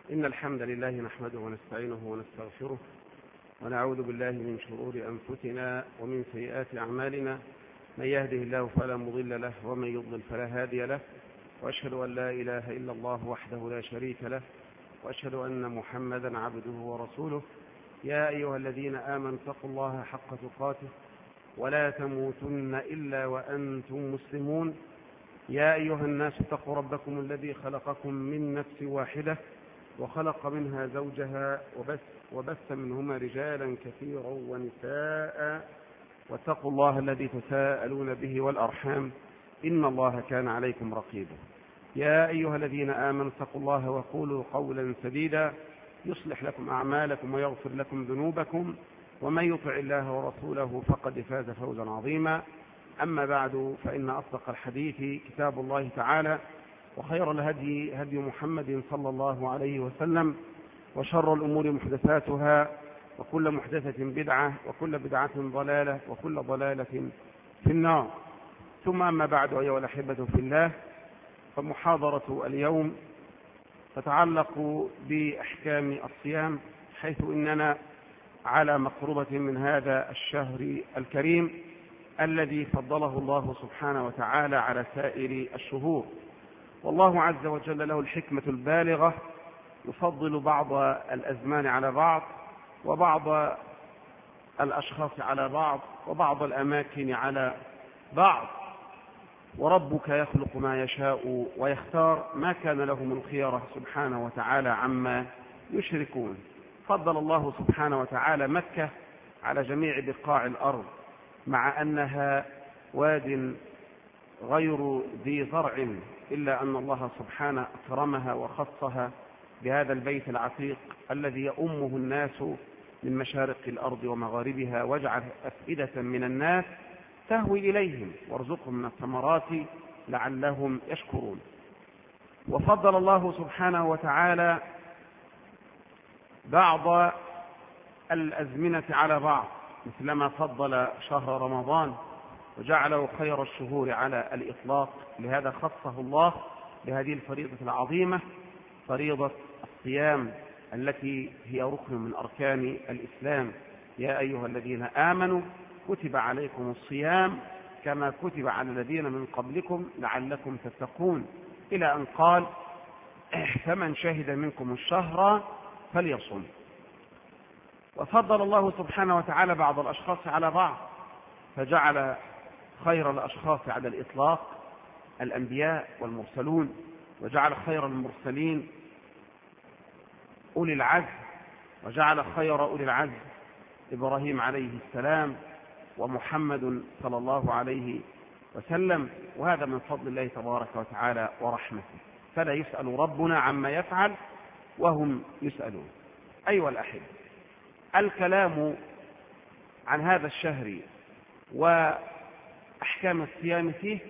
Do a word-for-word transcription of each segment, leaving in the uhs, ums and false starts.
إن الحمد لله نحمده ونستعينه ونستغفره ونعوذ بالله من شرور أنفسنا ومن سيئات أعمالنا. من يهده الله فلا مضل له ومن يضلل فلا هادي له، وأشهد أن لا إله إلا الله وحده لا شريك له، وأشهد أن محمدا عبده ورسوله. يا أيها الذين آمنوا اتقوا الله حق تقاته ولا تموتن إلا وأنتم مسلمون. يا أيها الناس اتقوا ربكم الذي خلقكم من نفس واحدة وخلق منها زوجها وبث, وبث منهما رجالا كثيرا ونساء، واتقوا الله الذي تساءلون به والأرحام إن الله كان عليكم رقيبا. يا أيها الذين آمنوا اتقوا الله وقولوا قولا سديدا يصلح لكم أعمالكم ويغفر لكم ذنوبكم، ومن يطع الله ورسوله فقد فاز فوزا عظيما. أما بعد، فإن أصدق الحديث كتاب الله تعالى، وخير الهدي هدي محمد صلى الله عليه وسلم، وشر الأمور محدثاتها، وكل محدثة بدعة، وكل بدعة ضلالة، وكل ضلالة في النار. ثم أما بعد، أيها الأحبة في الله، فمحاضرة اليوم تتعلق بأحكام الصيام، حيث إننا على مقربة من هذا الشهر الكريم الذي فضله الله سبحانه وتعالى على سائر الشهور. والله عز وجل له الحكمة البالغة، يفضل بعض الأزمان على بعض، وبعض الأشخاص على بعض، وبعض الأماكن على بعض. وربك يخلق ما يشاء ويختار، ما كان لهم الخيرة سبحانه وتعالى عما يشركون. فضل الله سبحانه وتعالى مكة على جميع بقاع الأرض، مع أنها واد غير ذي زرع، إلا أن الله سبحانه أكرمها وخصها بهذا البيت العتيق الذي يؤمه الناس من مشارق الأرض ومغاربها، واجعل أفئدة من الناس تهوي إليهم وارزقهم من الثمرات لعلهم يشكرون. وفضل الله سبحانه وتعالى بعض الأزمنة على بعض، مثلما فضل شهر رمضان وجعله خير الشهور على الإطلاق. لهذا خصه الله بهذه الفريضة العظيمة، فريضة الصيام التي هي ركن من أركان الإسلام. يا أيها الذين آمنوا كتب عليكم الصيام كما كتب على الذين من قبلكم لعلكم تتقون، إلى أن قال: فمن شهد منكم الشهر فليصم. وفضل الله سبحانه وتعالى بعض الأشخاص على بعض، فجعل خير الأشخاص على الإطلاق الأنبياء والمرسلون، وجعل خير المرسلين أولي العزم، وجعل خير أولي العزم إبراهيم عليه السلام ومحمد صلى الله عليه وسلم. وهذا من فضل الله تبارك وتعالى ورحمته، فلا يسأل ربنا عما يفعل وهم يسألون. أيها الأحبة، الكلام عن هذا الشهر وأحكام الصيام فيه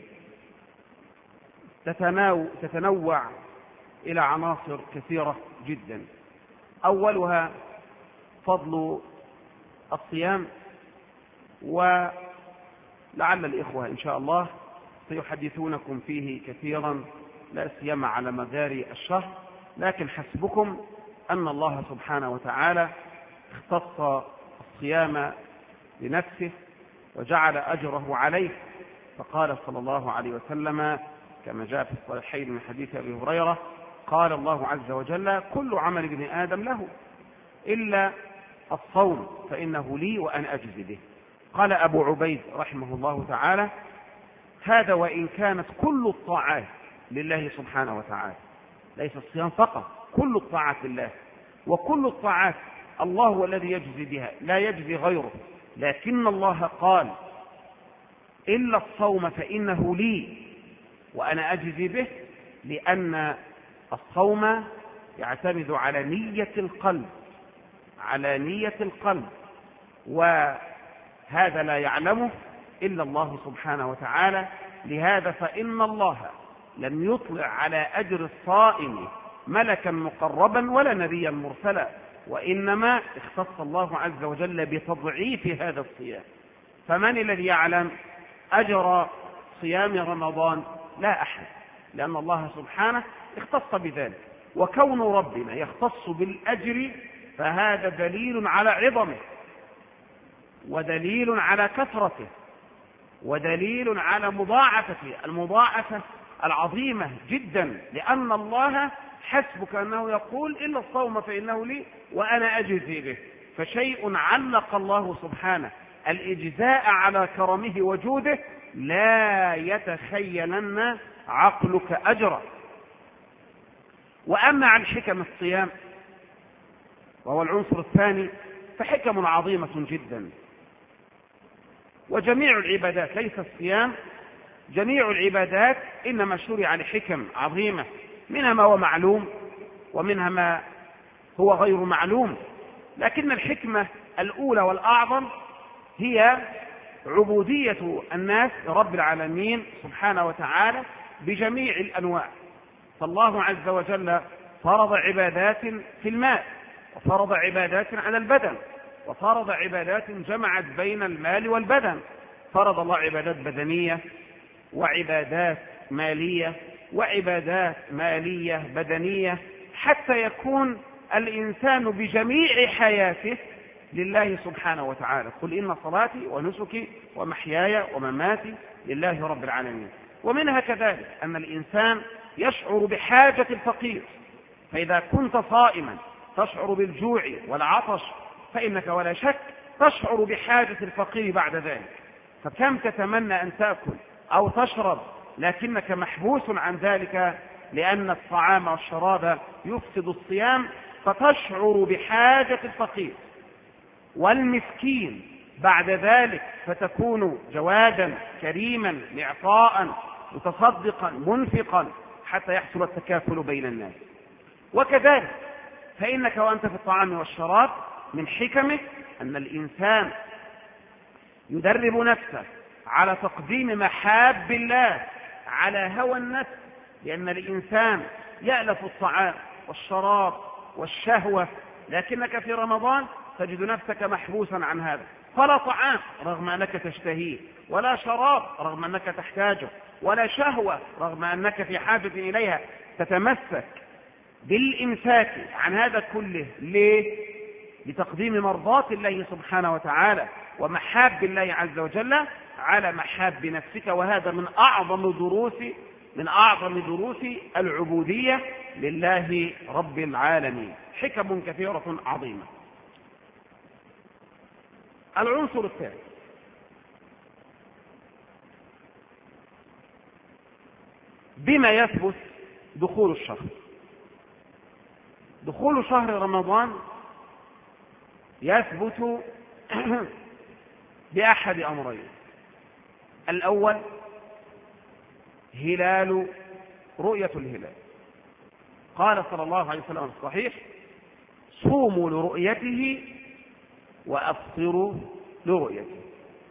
تتنوع إلى عناصر كثيرة جدا. أولها فضل الصيام، ولعل الإخوة إن شاء الله سيحدثونكم فيه كثيرا، لا سيما على مدار الشهر، لكن حسبكم أن الله سبحانه وتعالى اختص الصيام لنفسه وجعل أجره عليه، فقال صلى الله عليه وسلم كما جاء في الصحيحين من حديث أبي هريرة: قال الله عز وجل: كل عمل ابن آدم له إلا الصوم فإنه لي وأنا أجزي به. قال أبو عبيد رحمه الله تعالى: هذا وإن كانت كل الطاعات لله سبحانه وتعالى، ليس الصيام فقط، كل الطاعات لله، وكل الطاعات الله هو الذي يجزي بها، لا يجزي غيره، لكن الله قال: إلا الصوم فإنه لي وأنا أجزي به، لأن الصوم يعتمد على نية القلب، على نية القلب، وهذا لا يعلمه إلا الله سبحانه وتعالى. لهذا فإن الله لم يطلع على أجر الصائم ملكا مقربا ولا نبيا مرسلا، وإنما اختص الله عز وجل بتضعيف هذا الصيام. فمن الذي يعلم أجر صيام رمضان؟ لا أحد، لأن الله سبحانه اختص بذلك. وكون ربنا يختص بالأجر فهذا دليل على عظمه، ودليل على كثرته، ودليل على مضاعفته، المضاعفة العظيمة جدا، لأن الله حسبك أنه يقول إلا الصوم فإنه لي وأنا أجزي به. فشيء علق الله سبحانه الإجزاء على كرمه وجوده لا يتخيلن عقلك أجرا. وأما عن حكم الصيام وهو العنصر الثاني فحكم عظيمة جدا. وجميع العبادات ليس الصيام، جميع العبادات إنما شرع لحكم عظيمة، منها ما هو معلوم ومنها ما هو غير معلوم، لكن الحكمة الأولى والأعظم هي عبودية الناس لرب العالمين سبحانه وتعالى بجميع الأنواع. فالله عز وجل فرض عبادات في المال، وفرض عبادات على البدن، وفرض عبادات جمعت بين المال والبدن. فرض الله عبادات بدنية وعبادات مالية وعبادات مالية بدنية، حتى يكون الإنسان بجميع حياته لله سبحانه وتعالى. قل إن صلاتي ونسكي ومحياي ومماتي لله رب العالمين. ومنها كذلك أن الإنسان يشعر بحاجة الفقير، فإذا كنت صائما تشعر بالجوع والعطش فإنك ولا شك تشعر بحاجة الفقير بعد ذلك. فكم تتمنى أن تأكل أو تشرب لكنك محبوس عن ذلك لأن الطعام والشراب يفسد الصيام، فتشعر بحاجة الفقير والمسكين بعد ذلك، فتكون جوادا كريما معطاء متصدقا منفقا حتى يحصل التكافل بين الناس. وكذلك فإنك وأنت في الطعام والشراب من حكمه أن الإنسان يدرب نفسه على تقديم محاب الله على هوى النفس، لأن الإنسان يألف الطعام والشراب والشهوة، لكنك في رمضان تجد نفسك محبوسا عن هذا، فلا طعام رغم أنك تشتهيه، ولا شراب رغم أنك تحتاجه، ولا شهوة رغم أنك في حاجة إليها. تتمسك بالإمساك عن هذا كله. ليه؟ لتقديم مرضات الله سبحانه وتعالى ومحاب الله عز وجل على محاب نفسك. وهذا من أعظم دروس من أعظم دروس العبودية لله رب العالمين. حكم كثيرة عظيمة. العنصر الثالث بما يثبت دخول الشهر. دخول شهر رمضان يثبت بأحد أمرين. الأول هلال رؤية الهلال. قال صلى الله عليه وسلم في الصحيح: صوموا لرؤيته وأفطروا لرؤيته.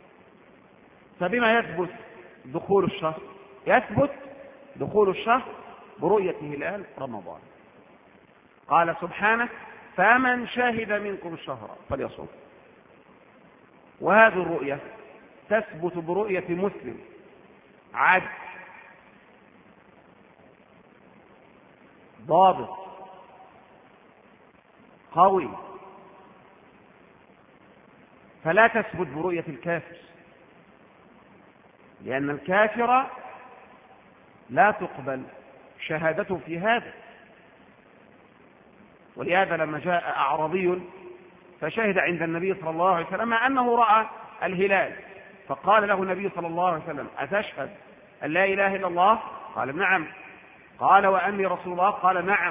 فبما يثبت دخول الشهر؟ يثبت دخول الشهر برؤية هلال رمضان. قال سبحانه: فمن شهد منكم الشهر فليصوم. وهذه الرؤية تثبت برؤية مسلم عادل ضابط قوي، فلا تثبت برؤية الكافر، لأن الكافر لا تقبل شهادته في هذا. ولهذا لما جاء أعرابي فشهد عند النبي صلى الله عليه وسلم أنه رأى الهلال، فقال له النبي صلى الله عليه وسلم: أتشهد أن لا إله إلا الله؟ قال: نعم. قال: وأني رسول الله؟ قال: نعم.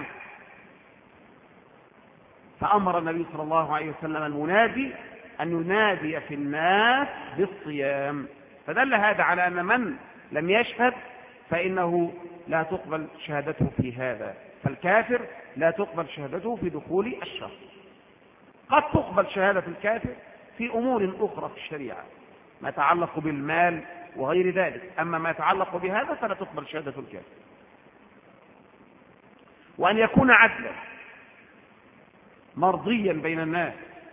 فأمر النبي صلى الله عليه وسلم المنادي أن ينادي في الناس بالصيام. فدل هذا على أن من لم يشهد فإنه لا تقبل شهادته في هذا. فالكافر لا تقبل شهادته في دخول الشهر. قد تقبل شهادة الكافر في أمور أخرى في الشريعة، ما يتعلق بالمال وغير ذلك، أما ما يتعلق بهذا فلا تقبل شهادة الكافر. وأن يكون عدلا مرضيا بين الناس،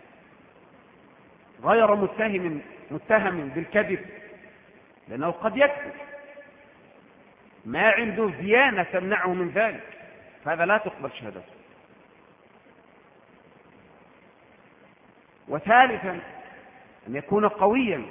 غير متهم متهم بالكذب، لأنه قد يكذب، ما عنده ديانة تمنعه من ذلك، فهذا لا تقبل شهادته. وثالثا أن يكون قويا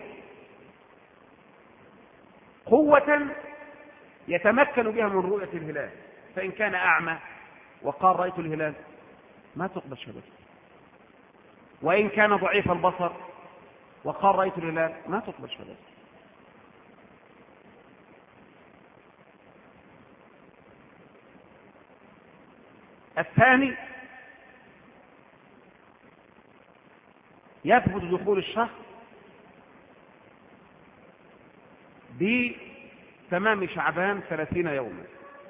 قوة يتمكن بها من رؤية الهلال، فإن كان أعمى وقال رأيت الهلال ما تقبل شهادته، وإن كان ضعيف البصر وقال رأيت الهلال ما تقبل شهادته. الثاني يثبت دخول الشهر بتمام شعبان ثلاثين يوما.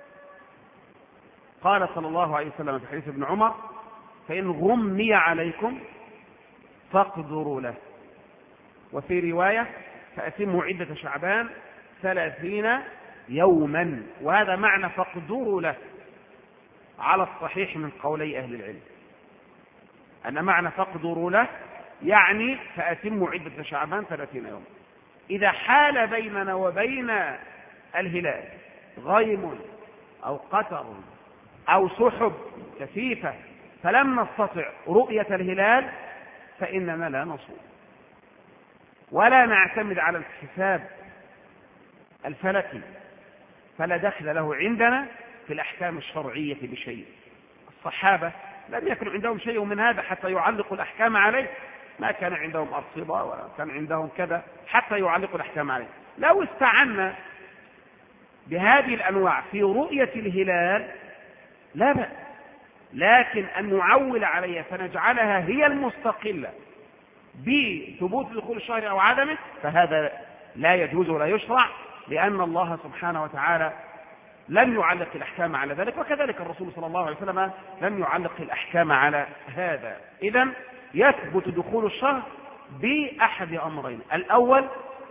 قال صلى الله عليه وسلم في حديث ابن عمر: فإن غمي عليكم فاقدروا له. وفي رواية: فأتموا عدة شعبان ثلاثين يوما. وهذا معنى فاقدروا له على الصحيح من قولي أهل العلم، أن معنى فاقدروا له يعني فأتموا عدة شعبان ثلاثين يوما. إذا حال بيننا وبين الهلال غيم أو قتر أو سحب كثيفة فلم نستطع رؤية الهلال فإننا لا نصوم ولا نعتمد على الحساب الفلكي، فلا دخل له عندنا في الأحكام الشرعية بشيء. الصحابة لم يكن عندهم شيء من هذا حتى يعلقوا الأحكام عليه، ما كان عندهم أرصدة وكان عندهم كذا حتى يعلقوا الأحكام عليه. لو استعنا بهذه الأنواع في رؤية الهلال لا بأس، لكن أن نعول عليها فنجعلها هي المستقلة بثبوت دخول الشهر أو عدمه فهذا لا يجوز ولا يشرع، لأن الله سبحانه وتعالى لم يعلق الأحكام على ذلك، وكذلك الرسول صلى الله عليه وسلم لم يعلق الأحكام على هذا. إذن يثبت دخول الشهر بأحد أمرين: الأول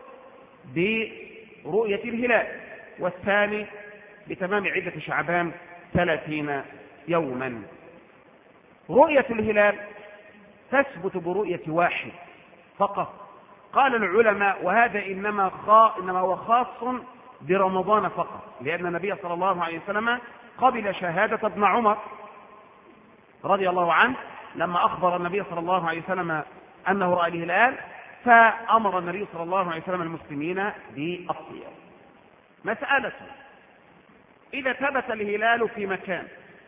برؤية الهلال، والثاني بتمام عدة شعبان ثلاثين يوما. رؤية الهلال تثبت برؤية واحد فقط. قال العلماء وهذا إنما, خا... إنما هو خاص برمضان فقط، لأن النبي صلى الله عليه وسلم قبل شهادة ابن عمر رضي الله عنه لما أخبر النبي صلى الله عليه وسلم أنه رأى الهلال، فأمر النبي صلى الله عليه وسلم المسلمين بالصيام. مسألة: إذا ثبت الهلال في مكان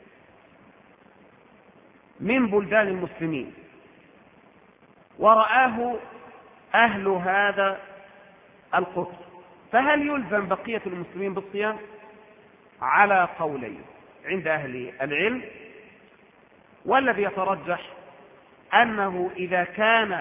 من بلدان المسلمين ورآه أهل هذا القطر، فهل يلزم بقية المسلمين بالصيام؟ على قولين عند أهل العلم، والذي يترجح أنه إذا كان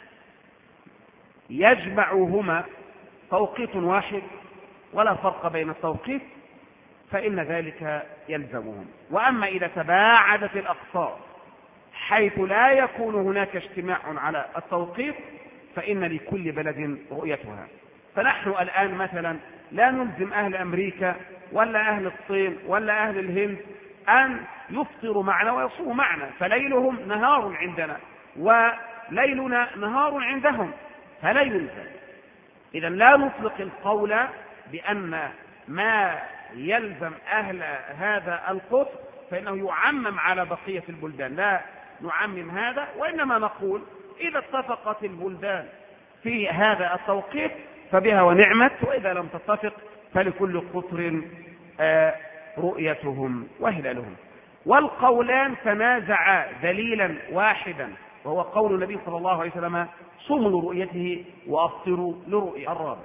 يجمعهما توقيت واحد ولا فرق بين التوقيت فإن ذلك يلزمهم. وأما إذا تباعدت الأقطار حيث لا يكون هناك اجتماع على التوقيت فإن لكل بلد رؤيتها. فنحن الآن مثلا لا نلزم أهل أمريكا ولا أهل الصين ولا أهل الهند أن يفطروا معنا ويصوموا معنا، فليلهم نهار عندنا وليلنا نهار عندهم، فلا يلزم. إذا لا نطلق القول بأن ما يلزم أهل هذا القطر فإنه يعمم على بقية البلدان، لا نعمم هذا، وإنما نقول إذا اتفقت البلدان في هذا التوقيت فبها ونعمت، وإذا لم تتفق فلكل قطر رؤيتهم وهلالهم. والقولان تنازعا دليلا واحدا، وهو قول النبي صلى الله عليه وسلم: صوموا لرؤيته وأفطروا لرؤية. الرابع: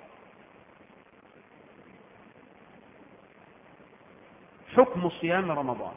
حكم صيام رمضان.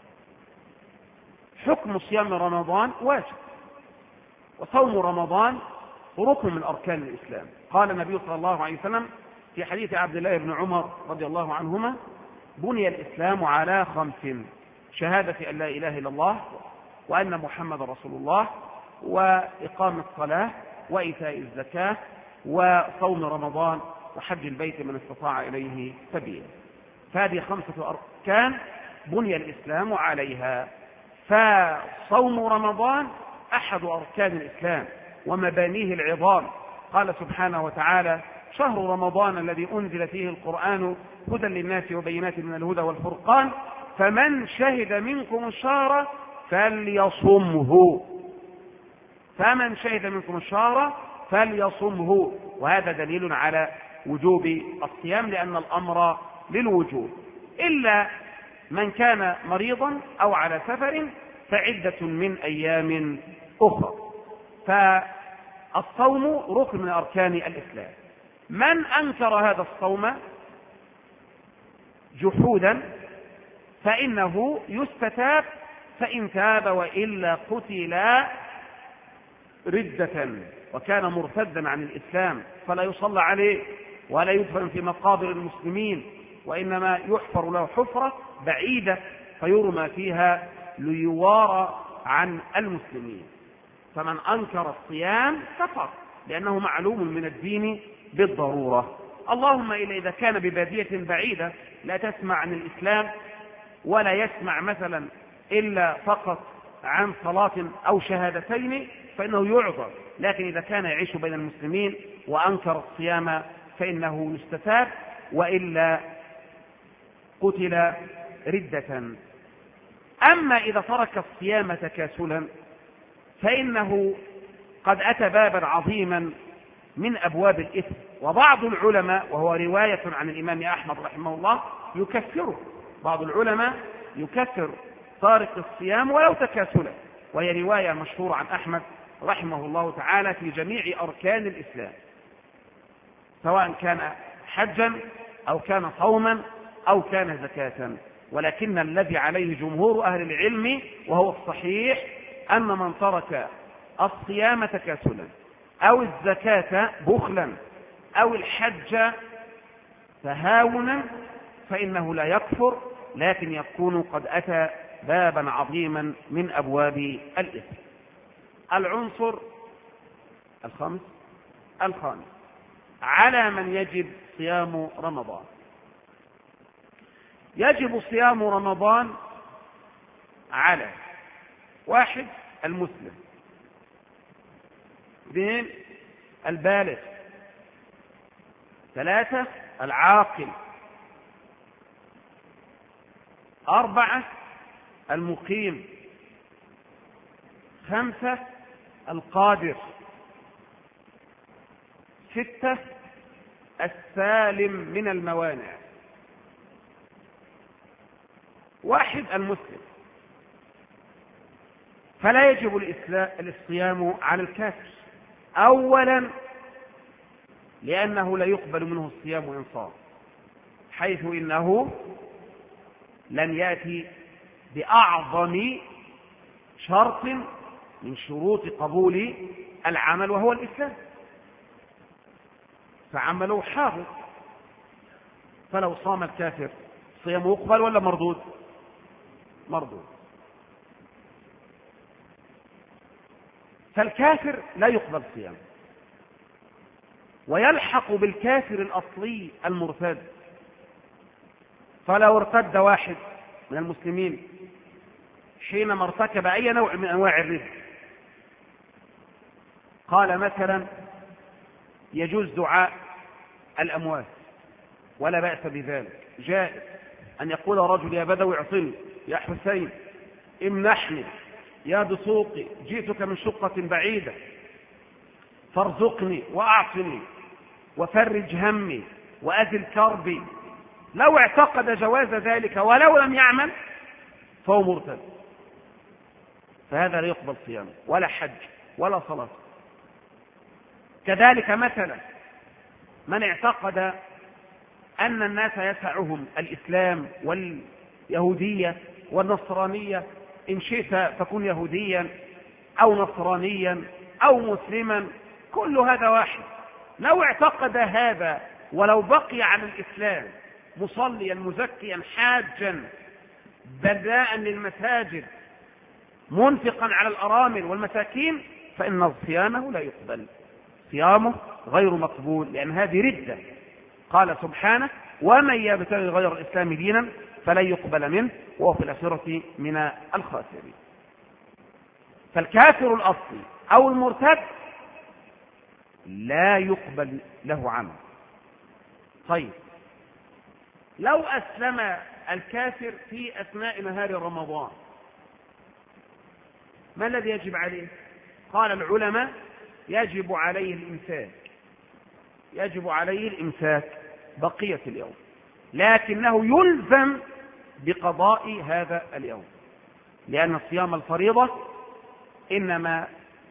حكم صيام رمضان واجب، وصوم رمضان ركن من أركان الإسلام. قال النبي صلى الله عليه وسلم في حديث عبد الله بن عمر رضي الله عنهما: بني الإسلام على خمس: شهادة أن لا إله إلا الله وأن محمد رسول الله، وإقام الصلاة، وإيتاء الزكاة، وصوم رمضان، وحج البيت من استطاع إليه سبيلا. فهذه خمسة أركان بني الإسلام عليها، فصوم رمضان أحد أركان الإسلام ومبانيه العظام. قال سبحانه وتعالى: شهر رمضان الذي أنزل فيه القرآن هدى للناس وبينات من الهدى والفرقان فمن شهد منكم الشهر فليصمه، فمن شهد منكم الشهر فليصمه. وهذا دليل على وجوب الصيام لأن الأمر للوجوب، إلا من كان مريضا أو على سفر فعدة من أيام أخرى. فالصوم ركن من أركان الإسلام. من أنكر هذا الصوم جحودا فإنه يستتاب، فإن تاب وإلا قتل ردة وكان مرتدا عن الإسلام فلا يصلى عليه ولا يدفن في مقابر المسلمين، وإنما يحفر له حفرة بعيدة فيرمى فيها ليوارى عن المسلمين. فمن أنكر الصيام كفر لأنه معلوم من الدين بالضرورة، اللهم إلا إذا كان ببادية بعيدة لا تسمع عن الإسلام ولا يسمع مثلا إلا فقط عن صلاة أو شهادتين فإنه يعذر، لكن إذا كان يعيش بين المسلمين وأنكر الصيام فإنه يستتاب وإلا قتل ردة. أما إذا ترك الصيام تكاسلا فإنه قد أتى بابا عظيما من أبواب الإثم، وبعض العلماء وهو رواية عن الإمام أحمد رحمه الله يكفره، بعض العلماء يكفر تارك الصيام ولو تكاسلا، وهي رواية مشهورة عن أحمد رحمه الله تعالى في جميع أركان الإسلام سواء كان حجا أو كان صوما أو كان زكاة. ولكن الذي عليه جمهور أهل العلم وهو الصحيح أن من ترك الصيام تكاسلا أو الزكاة بخلا أو الحج تهاونا فإنه لا يكفر، لكن يكون قد أتى بابا عظيما من أبواب الإثم. العنصر الخامس الخامس على من يجب صيام رمضان. يجب صيام رمضان على واحد المسلم، اثنين البالغ، ثلاثة العاقل، أربعة المقيم، خمسة القادر، ستة السالم من الموانع. واحد المسلم، فلا يجب الصيام على الكافر، أولا لأنه لا يقبل منه الصيام وإن صام، حيث إنه لن يأتي بأعظم شرط من شروط قبول العمل وهو الإسلام، فعمله حاضر. فلو صام الكافر صيامه يقبل ولا مردود؟ مردود. فالكافر لا يقبل صيامه، ويلحق بالكافر الأصلي المرتد. فلو ارتد واحد من المسلمين حينما ارتكب أي نوع من أنواع الرزق، قال مثلا يجوز دعاء الأموات ولا بأس بذلك، جائز أن يقول رجل يا بدوي اعطني، يا حسين امنحني، يا دسوقي جئتك من شقة بعيدة فارزقني وأعطني وفرج همي وأزل كربي. لو اعتقد جواز ذلك ولو لم يعمل فهو مرتد، فهذا لا يقبل صيامه ولا حج ولا صلاة. كذلك مثلا من اعتقد أن الناس يسعهم الإسلام واليهودية والنصرانية، إن شئت فكن يهوديا أو نصرانيا أو مسلما، كل هذا واحد. لو اعتقد هذا ولو بقي على الإسلام مصليا مزكيا حاجا بداء للمساجد منفقا على الأرامل والمساكين فإن صيامه لا يقبل، صيامه غير مقبول، لأن هذه ردة. قال سبحانه ومن يبتغي غير الإسلام دينا فلن يقبل منه وهو في الآخرة من الخاسرين. فالكافر الأصلي أو المرتد لا يقبل له عمل. طيب لو أسلم الكافر في أثناء نهار رمضان ما الذي يجب عليه؟ قال العلماء يجب عليه الإمساك، يجب عليه الإمساك بقية اليوم، لكنه يلزم بقضاء هذا اليوم، لأن صيام الفريضة إنما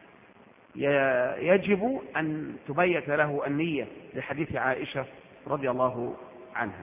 يجب أن تبيت له النية لحديث عائشة رضي الله عنها.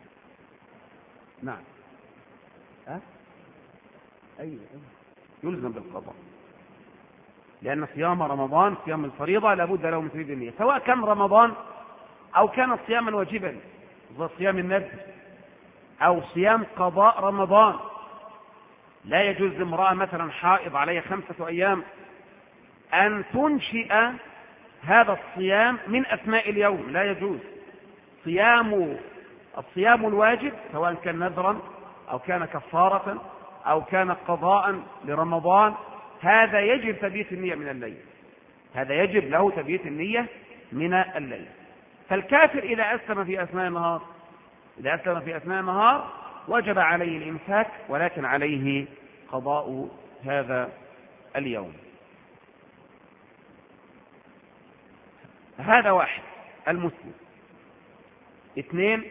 نعم أه؟ أيوة. يلزم بالقضاء، لأن صيام رمضان صيام الفريضة لابد له من تريد النية، سواء كان رمضان أو كان صياما واجبا زي صيام النذر أو صيام قضاء رمضان. لا يجوز لامرأة مثلا حائض عليها خمسة أيام أن تنشئ هذا الصيام من أثناء اليوم، لا يجوز. صيام الصيام الواجب سواء كان نذرا أو كان كفارة أو كان قضاء لرمضان هذا يجب تبييت النية من الليل، هذا يجب له تبييت النية من الليل. فالكافر إذا أسلم في أثناء النهار إذا أسلم في أثناء النهار وجب عليه الإمساك، ولكن عليه قضاء هذا اليوم. هذا واحد المسلم. اثنين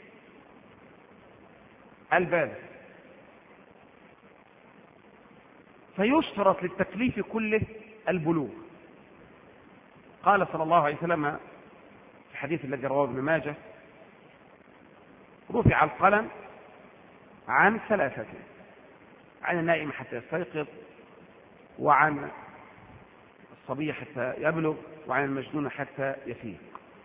البالغ، فيشترط للتكليف كله البلوغ. قال صلى الله عليه وسلم في الحديث الذي رواه ابن ماجه: رفع القلم عن ثلاثة، عن النائم حتى يستيقظ، وعن الصبي حتى يبلغ، وعن المجنون حتى يفيق.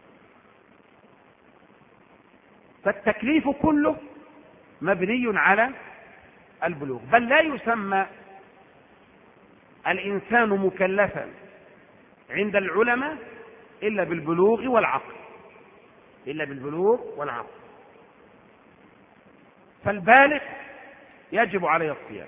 فالتكليف كله مبني على البلوغ، بل لا يسمى الإنسان مكلفا عند العلماء إلا بالبلوغ والعقل، إلا بالبلوغ والعقل. فالبالغ يجب عليه الصيام،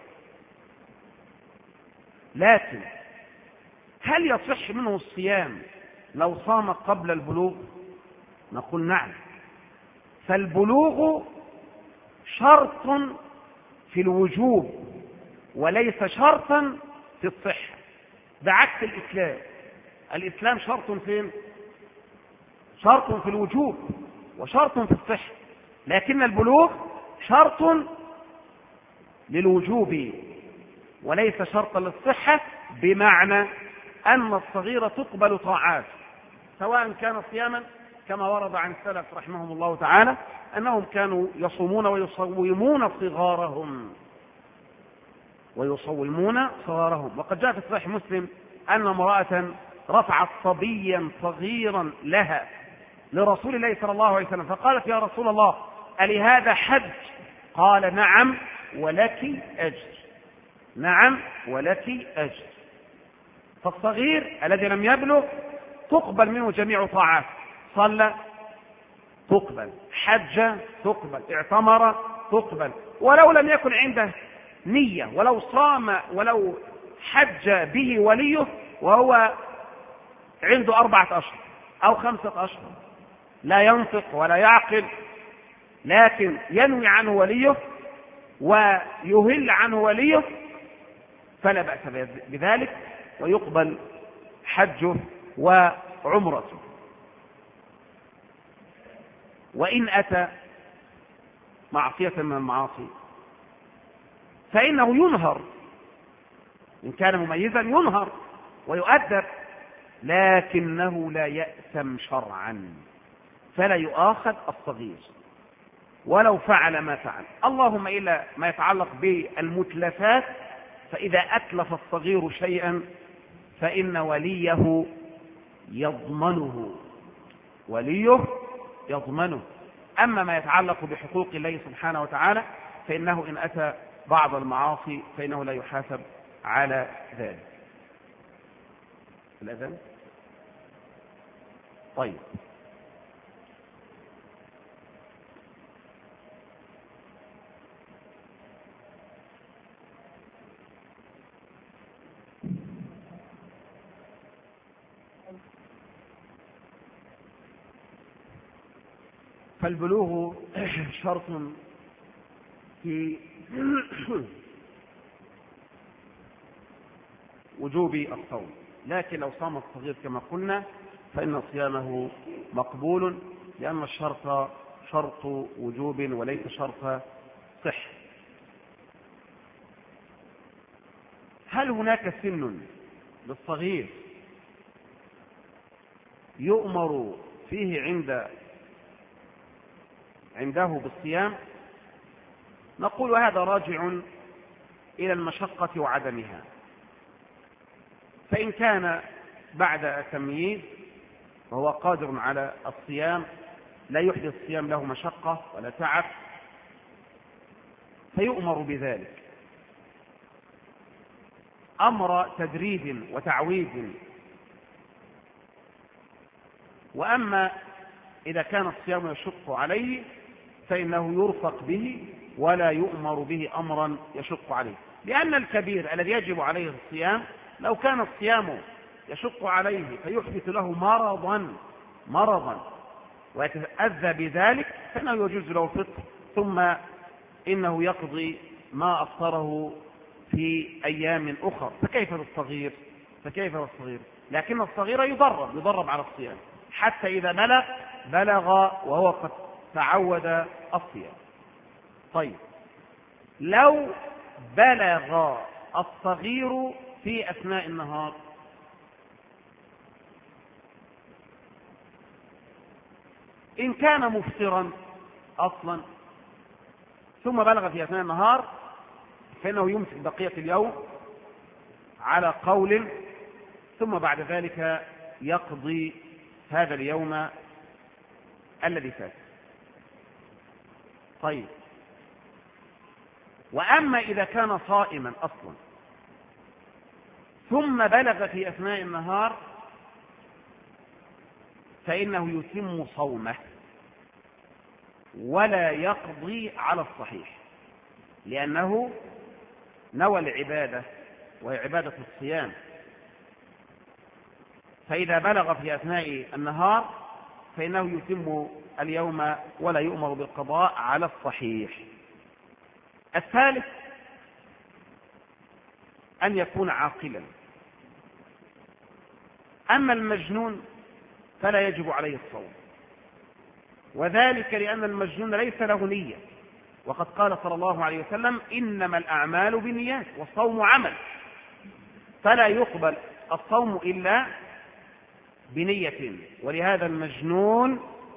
لكن هل يصح منه الصيام لو صام قبل البلوغ؟ نقول نعم. فالبلوغ شرط في الوجوب وليس شرطا في الصحة، بعكس الإسلام. الإسلام شرط فين؟ شرط في الوجوب وشرط في الصحة، لكن البلوغ شرط للوجوب وليس شرطا للصحة، بمعنى أن الصغير تقبل طاعات سواء كان صياما، كما ورد عن السلف رحمهم الله تعالى أنهم كانوا يصومون ويصومون صغارهم ويصومون صغارهم. وقد جاء في صحيح مسلم أن امرأة رفعت صبيا صغيرا لها لرسول الله صلى الله عليه وسلم، فقالت: يا رسول الله، ألهذا حج؟ قال: نعم ولك أجر، نعم ولك أجر. فالصغير الذي لم يبلغ تقبل منه جميع طاعات، صلى تقبل، حج تقبل، اعتمر تقبل، ولو لم يكن عنده نية، ولو صام ولو حج به وليه وهو عنده أربعة أشهر أو خمسة أشهر، لا ينطق ولا يعقل، لكن ينوي عنه وليه ويهل عنه وليه، فلا بأس بذلك، ويقبل حجه وعمرته. وإن أتى معصية من المعاصي فإنه ينهر، إن كان مميزا ينهر ويؤدب، لكنه لا يأثم شرعا، فلا يؤاخذ الصغير ولو فعل ما فعل، اللهم إلا ما يتعلق بالمتلفات، فإذا أتلف الصغير شيئا فإن وليه يضمنه، وليه يضمنه. أما ما يتعلق بحقوق الله سبحانه وتعالى فإنه إن أتى بعض المعاصي فإنه لا يحاسب على ذلك. الأذان طيب. فالبلوغ شرط في وجوب الصوم، لكن لو صام الصغير كما قلنا فإن صيامه مقبول، لأن الشرط شرط وجوب وليس شرط صح. هل هناك سن للصغير يؤمر فيه عند عنده بالصيام؟ نقول هذا راجع إلى المشقة وعدمها، فإن كان بعد التمييز وهو قادر على الصيام لا يحدث الصيام له مشقة ولا تعب فيؤمر بذلك أمر تدريب وتعويد. وأما إذا كان الصيام يشق عليه فإنه يرفق به ولا يؤمر به أمرا يشق عليه، لأن الكبير الذي يجب عليه الصيام لو كان الصيام يشق عليه فيحدث له مرضا مرضا ويتأذى بذلك فإنه يجوز له الفطر، ثم إنه يقضي ما أفطره في أيام أخرى. فكيف للصغير فكيف للصغير لكن الصغير يضرب يضرب على الصيام حتى إذا بلغ بلغ وهو قد تعود الصيام. طيب لو بلغ الصغير في أثناء النهار إن كان مفطرا أصلا ثم بلغ في أثناء النهار فإنه يمسك بقية اليوم على قول، ثم بعد ذلك يقضي هذا اليوم الذي فات. طيب وأما إذا كان صائما أصلا ثم بلغ في أثناء النهار فإنه يتم صومه ولا يقضي على الصحيح، لأنه نوى العبادة وهي عبادة الصيام، فإذا بلغ في أثناء النهار فإنه يتم اليوم ولا يؤمر بالقضاء على الصحيح. الثالث أن يكون عاقلا. أما المجنون فلا يجب عليه الصوم، وذلك لأن المجنون ليس له نية، وقد قال صلى الله عليه وسلم إنما الأعمال بالنيات والصوم عمل، فلا يقبل الصوم إلا بنية، ولهذا المجنون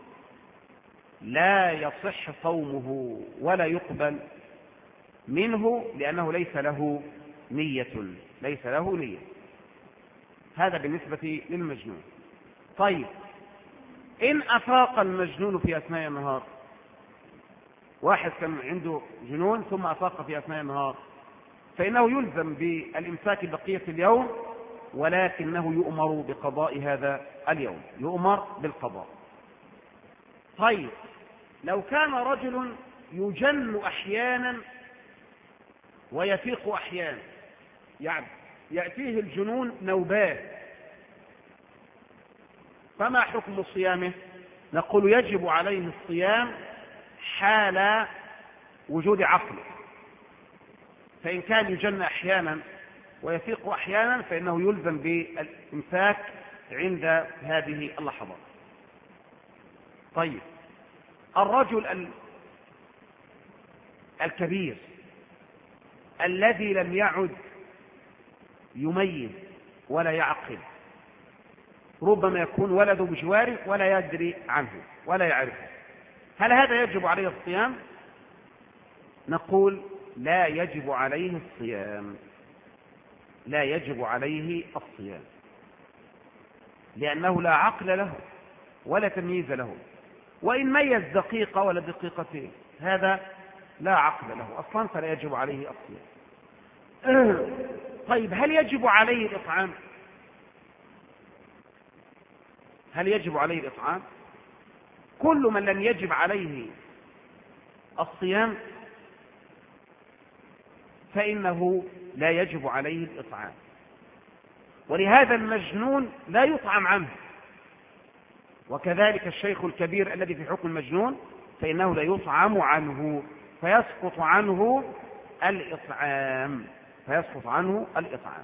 لا يصح صومه ولا يقبل منه لأنه ليس له نية ليس له نية. هذا بالنسبة للمجنون. طيب إن أفاق المجنون في أثناء النهار، واحد كان عنده جنون ثم أفاق في أثناء النهار فإنه يلزم بالإمساك بقية اليوم، ولكنه يؤمر بقضاء هذا اليوم يؤمر بالقضاء. طيب لو كان رجل يجن أحيانا ويفيق أحيانا، يعني يأتيه الجنون نوبات، فما حكم صيامه؟ نقول يجب عليه الصيام حال وجود عقله، فإن كان يجن أحيانا ويفيق أحيانا فإنه يلزم بالإمساك عند هذه اللحظات. طيب الرجل الكبير الذي لم يعد يميز ولا يعقل، ربما يكون ولده بجواره ولا يدري عنه ولا يعرفه، هل هذا يجب عليه الصيام؟ نقول لا يجب عليه الصيام لا يجب عليه الصيام لأنه لا عقل له ولا تمييز له، وإن ميز دقيقة ولا دقيقتين هذا لا عقل له أصلا فلا يجب عليه الصيام. طيب هل يجب عليه الإطعام؟ هل يجب عليه الإطعام؟ كل من لم يجب عليه الصيام فإنه لا يجب عليه الإطعام، ولهذا المجنون لا يطعم عنه، وكذلك الشيخ الكبير الذي في حكم المجنون فإنه لا يطعم عنه فيسقط عنه الإطعام فيسقط عنه الإطعام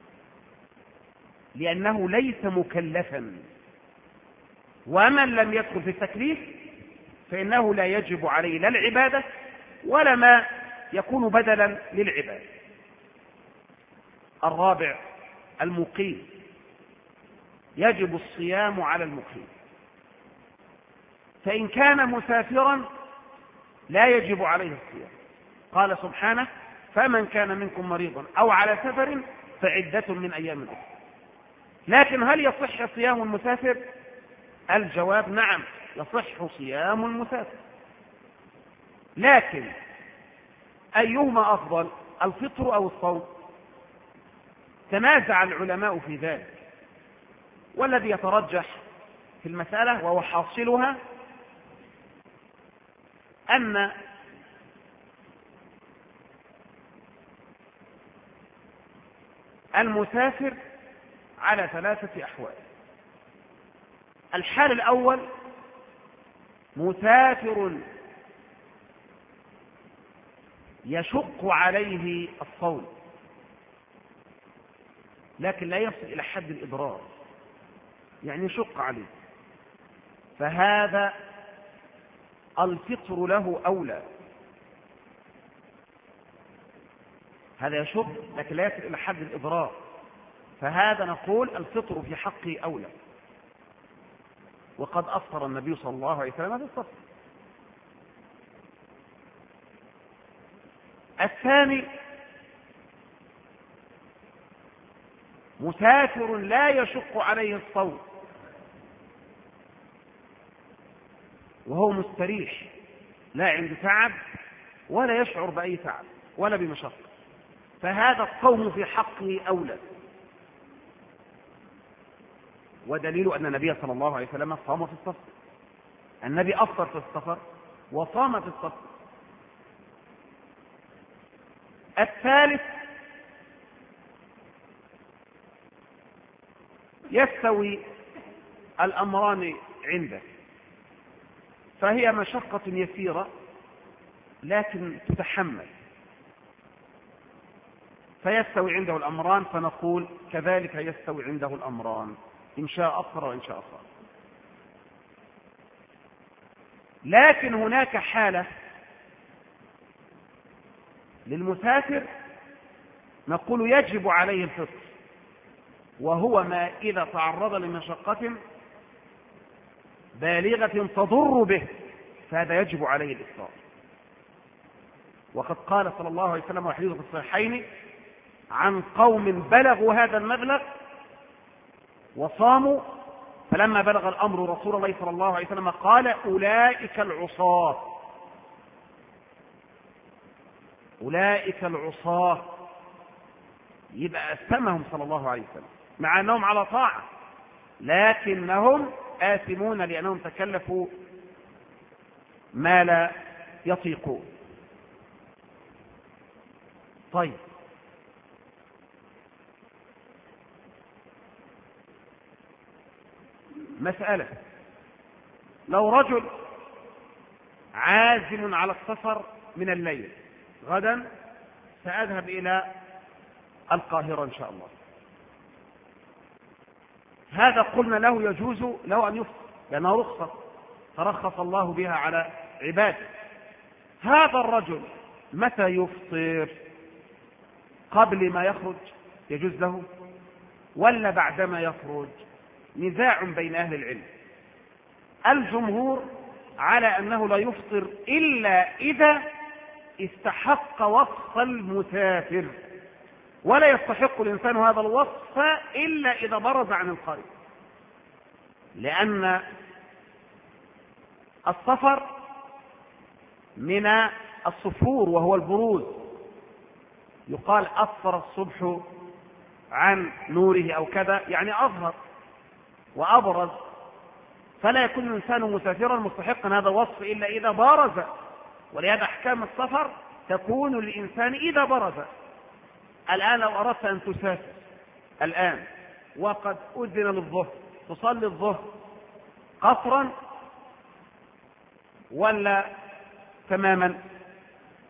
لأنه ليس مكلفا. ومن لم يدخل في التكليف فإنه لا يجب عليه لا العبادة ولا ما يكون بدلا للعبادة. الرابع المقيم، يجب الصيام على المقيم، فإن كان مسافرا لا يجب عليه الصيام. قال سبحانه: فمن كان منكم مريضا أو على سفر فعدة من أيام أخرى. لكن هل يصح صيام المسافر؟ الجواب نعم، يصح صيام المسافر. لكن أيهما أفضل، الفطر أو الصوم؟ تنازع العلماء في ذلك، والذي يترجح في المسألة وهو حاصلها أن المسافر على ثلاثة أحوال. الحال الأول: مسافر يشق عليه الصوم لكن لا يصل إلى حد الإضرار، يعني يشق عليه، فهذا الفطر له أولى. هذا يشق لكن لا يصل إلى حد الإضرار، فهذا نقول الفطر في حقه أولى. وقد أفطر النبي صلى الله عليه وسلم بالفطر. الثاني: مسافر لا يشق عليه الصوم وهو مستريح، لا عنده تعب ولا يشعر بأي تعب ولا بمشقة، فهذا الصوم في حقه أولى. ودليل أن النبي صلى الله عليه وسلم صام في السفر، النبي أفطر في السفر وصام في السفر. الثالث: يستوي الأمران عنده، فهي مشقة يسيرة لكن تتحمل، فيستوي عنده الأمران، فنقول كذلك يستوي عنده الأمران، إن شاء أفطر وإن شاء صام. لكن هناك حالة للمسافر نقول يجب عليه الفطر، وهو ما إذا تعرض لمشقة بالغة تضر به، فهذا يجب عليه الإفطار. وقد قال صلى الله عليه وسلم وحديث في الصحيحين عن قوم بلغوا هذا المبلغ وصاموا، فلما بلغ الأمر رسول الله صلى الله عليه وسلم قال: أولئك العصاة أولئك العصاة يبقى أسمهم صلى الله عليه وسلم، مع أنهم على طاعة لكنهم آثمون لأنهم تكلفوا ما لا يطيقون. طيب، مسألة: لو رجل عازم على السفر من الليل، غدا سأذهب إلى القاهرة إن شاء الله، هذا قلنا له يجوز له أن يفطر لأنها رخصة ترخص الله بها على عباده. هذا الرجل متى يفطر؟ قبل ما يخرج يجوز له ولا بعدما يخرج؟ نزاع بين أهل العلم. الجمهور على أنه لا يفطر إلا إذا استحق وصف المسافر، ولا يستحق الإنسان هذا الوصف إلا إذا برز عن القرية، لأن السفر من الصفور وهو البروز، يقال أصفر الصبح عن نوره أو كذا، يعني أظهر وأبرز، فلا يكون الإنسان مسافرا مستحقا هذا الوصف إلا إذا بارز. ولهذا أحكام السفر تكون للإنسان إذا برز. الآن لو أردت أن تسافر الآن وقد أذن للظهر، تصلي الظهر قصرا ولا تماما؟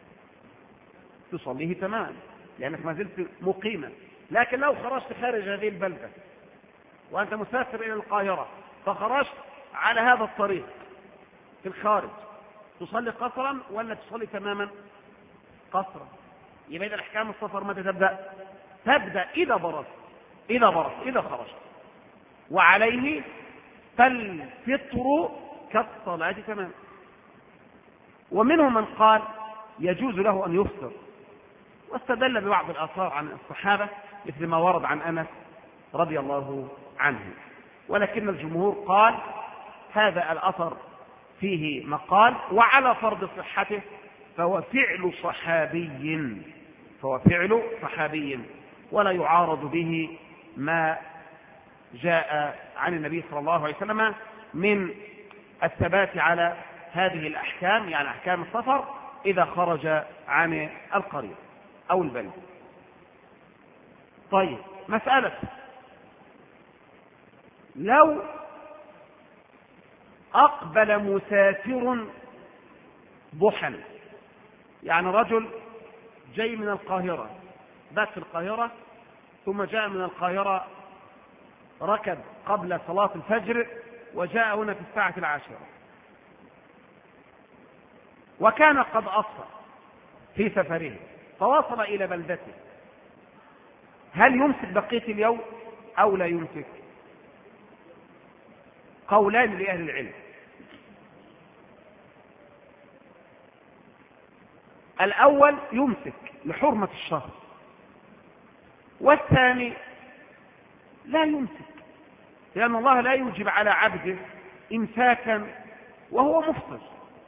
تصليه تماما لأنك ما زلت مقيما. لكن لو خرجت خارج هذه البلدة وأنت مسافر إلى القاهرة فخرجت على هذا الطريق في الخارج، تصلي قصرا ولا تصلي تماما؟ قصرا. يبقى إذا الأحكام السفر متى تبدأ؟ تبدأ إذا برزت إذا برزت إذا خرجت. وعليه فالفطر كالصلاة تماما. ومنهم من قال يجوز له أن يفطر، واستدل ببعض الآثار عن الصحابة مثل ما ورد عن أنس رضي الله عنه. ولكن الجمهور قال هذا الأثر فيه مقال، وعلى فرض صحته فهو فعل صحابي فهو فعل صحابي ولا يعارض به ما جاء عن النبي صلى الله عليه وسلم من الثبات على هذه الأحكام، يعني أحكام السفر إذا خرج عن القرية أو البلد. طيب، مسألة لو أقبل مسافر ضحى، يعني رجل جاي من القاهرة، بات في القاهرة ثم جاء من القاهرة، ركب قبل صلاة الفجر وجاء هنا في الساعة العاشرة، وكان قد أفطر في سفره فوصل إلى بلدته، هل يمسك بقية اليوم أو لا يمسك؟ قولان لأهل العلم. الأول يمسك لحرمة الشهر، والثاني لا يمسك لأن الله لا يوجب على عبده إمساكا وهو مفطر،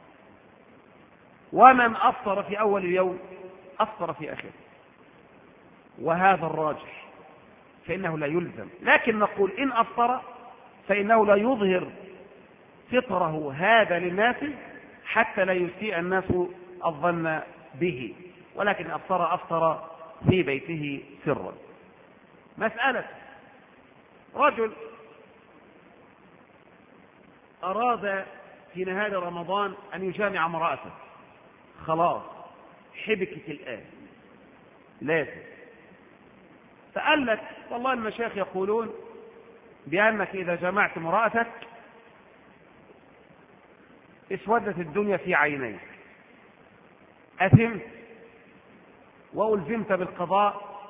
ومن أفطر في أول اليوم أفطر في آخره، وهذا الراجح فإنه لا يلزم. لكن نقول إن أفطر فإنه لا يظهر فطره هذا للناس حتى لا يسيء الناس الظن به، ولكن أفطر أفطر في بيته سرا. مسألة رجل أراد في نهاية رمضان أن يجامع امرأته، خلاص حبكت الآن لازم، فقال لك والله المشايخ يقولون بأنك إذا جمعت امرأتك اسودت الدنيا في عينيك، أثمت وألزمت بالقضاء،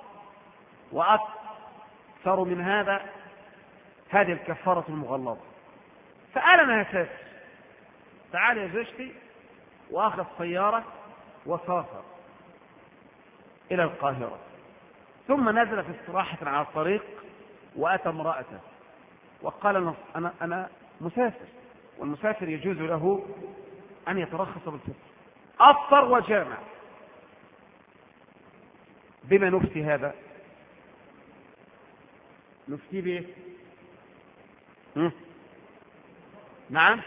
وأكثر من هذا هذه الكفارة المغلظة. فقال أنا هسافر، تعال يا زوجتي، وأخذ السيارة وسافر إلى القاهرة، ثم نزل في استراحة على الطريق وأتى امرأته وقال أنا, أنا, أنا مسافر، والمسافر يجوز له أن يترخص بالفطر، أفطر وجامع. بما نفتي هذا؟ نفتي به نعم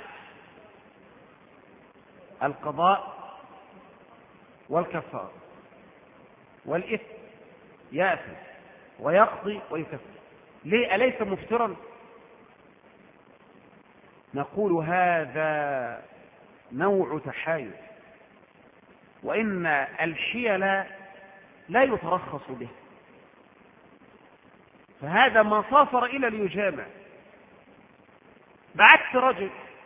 القضاء والكفار والإثم، يأثم ويقضي ويكفر. ليه؟ أليس مفترا؟ نقول هذا نوع تحايل، وإن الحيل لا يترخص به، فهذا ما سافر إلى ليجامع، بعكس رجل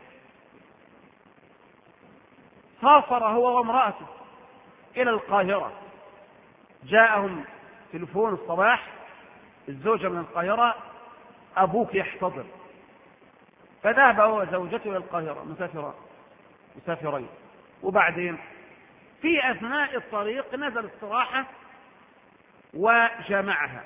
سافر هو وامرأته إلى القاهرة، جاءهم تلفون الصباح، الزوجة من القاهرة أبوك يحتضر، فذهب هو وزوجته إلى القاهرة مسافران مسافرين، وبعدين في أثناء الطريق نزل استراحة وجامعها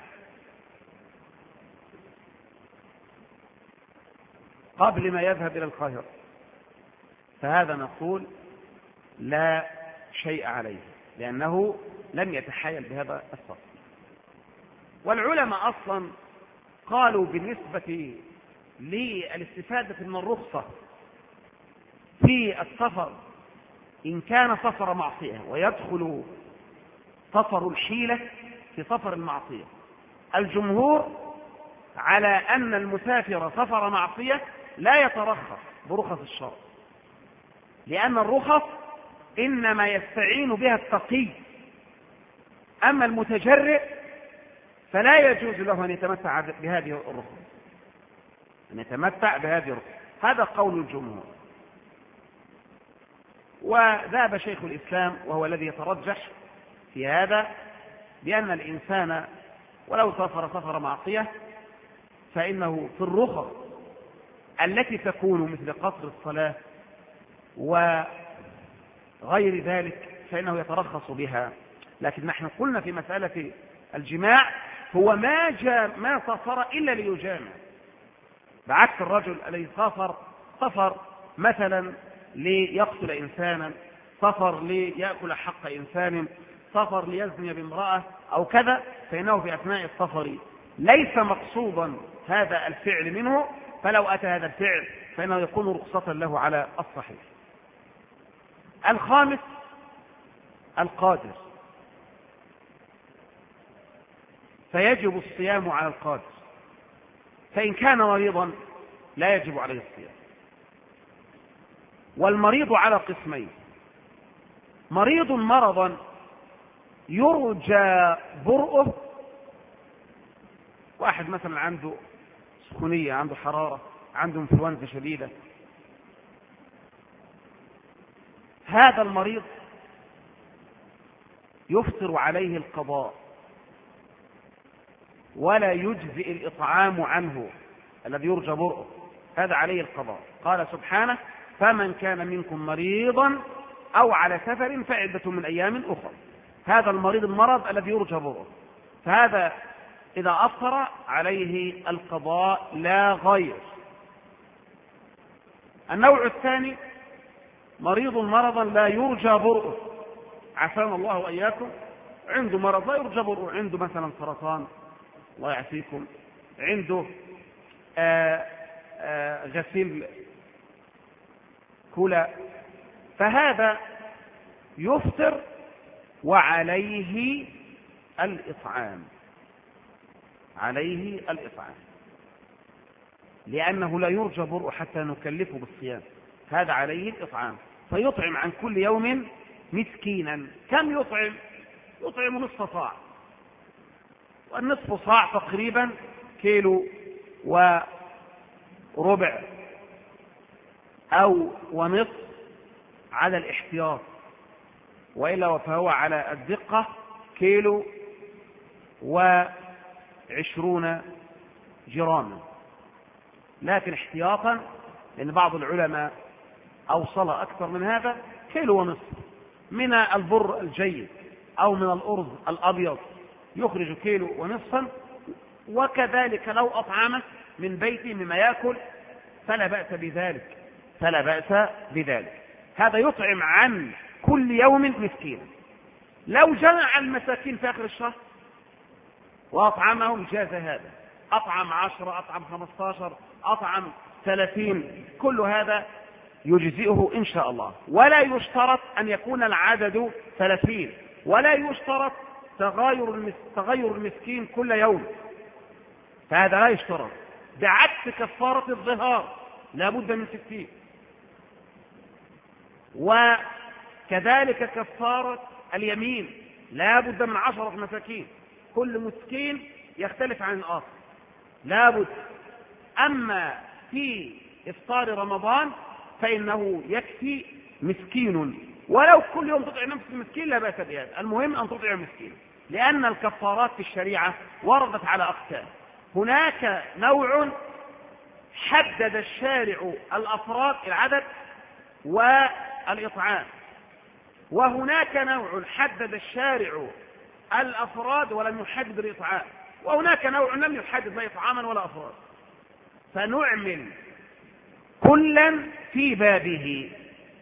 قبل ما يذهب إلى القاهرة، فهذا نقول لا شيء عليه لأنه لم يتحايل بهذا الصف. والعلماء أصلا قالوا بالنسبة للاستفادة من الرخصة في السفر إن كان سفر معصية، ويدخل سفر الحيلة في سفر المعصية، الجمهور على أن المسافر سفر معصية لا يترخص برخص الشرع، لأن الرخص إنما يستعين بها التقي أما المتجرئ فلا يجوز له أن يتمتع بهذه الرخصة، أن يتمتع بهذه الرخصة. هذا قول الجمهور. وذهب شيخ الإسلام وهو الذي يترجح في هذا بأن الإنسان ولو سافر سفر معصية فإنه في الرخص التي تكون مثل قصر الصلاة وغير ذلك فإنه يترخص بها. لكن نحن قلنا في مسألة الجماع هو ما جاء ما سافر إلا ليجامع، بعكس الرجل الذي سافر سفر مثلا ليقتل إنسانا، سفر ليأكل حق إنسان، سفر ليزني بامرأة أو كذا، فإنه في أثناء السفر ليس مقصودا هذا الفعل منه، فلو أتى هذا الفعل فإنه يكون رخصة له على الصحيح. الخامس القادر، فيجب الصيام على القادر، فإن كان مريضا لا يجب عليه الصيام. والمريض على قسمين: مريض مرضا يرجى برؤه، واحد مثلا عنده سخونية، عنده حرارة، عنده انفلونزا شديدة، هذا المريض يفطر عليه القضاء ولا يجزئ الإطعام عنه الذي يرجى برؤه، هذا عليه القضاء. قال سبحانه: فمن كان منكم مريضا أو على سفر فعدة من أيام أخرى. هذا المريض المرض الذي يرجى برؤه، فهذا إذا أفطر عليه القضاء لا غير. النوع الثاني مريض مرضا لا يرجى برؤه، عافانا الله وإياكم، عنده مرض لا يرجى برؤه، عنده مثلا سرطان الله يعافيكم، عنده آآ آآ غسيل كلى، فهذا يفطر وعليه الإطعام، عليه الإطعام، لأنه لا يرجى برؤ حتى نكلفه بالصيام، هذا عليه الإطعام، فيطعم عن كل يوم مسكينا. كم يطعم؟ يطعم نصف صاع، والنصف صاع تقريبا كيلو وربع أو ونصف على الاحتياط، وإلا فهو على الدقة كيلو وعشرون جراما، لكن احتياطا لأن بعض العلماء أوصل أكثر من هذا، كيلو ونصف من البر الجيد أو من الأرز الأبيض يخرج كيلو ونصفا، وكذلك لو أطعمه من بيته مما يأكل فلا بأس بذلك، فلا بأس بذلك. هذا يطعم عن كل يوم مسكين. لو جمع المساكين في آخر الشهر وأطعمهم جاز هذا، أطعم عشرة، أطعم خمسة عشر، أطعم ثلاثين، كل هذا يجزئه إن شاء الله. ولا يشترط أن يكون العدد ثلاثين، ولا يشترط تغير تغير المسكين كل يوم، فهذا لا يشترط، بعكس كفارة الظهار لا بد من ستين، وكذلك كفارة اليمين لا بد من عشرة مساكين، كل مسكين يختلف عن الآخر لا بد. أما في إفطار رمضان فإنه يكفي مسكين، ولو كل يوم تطعم نفس المسكين لا بأس بهذا، المهم أن تطعم مسكين، لأن الكفارات في الشريعة وردت على أقسام. هناك نوع حدد الشارع الأفراد العدد والإطعام، وهناك نوع حدد الشارع الأفراد ولم يحدد الإطعام، وهناك نوع لم يحدد لا إطعاما ولا أفراد، فنعمل كلا في بابه.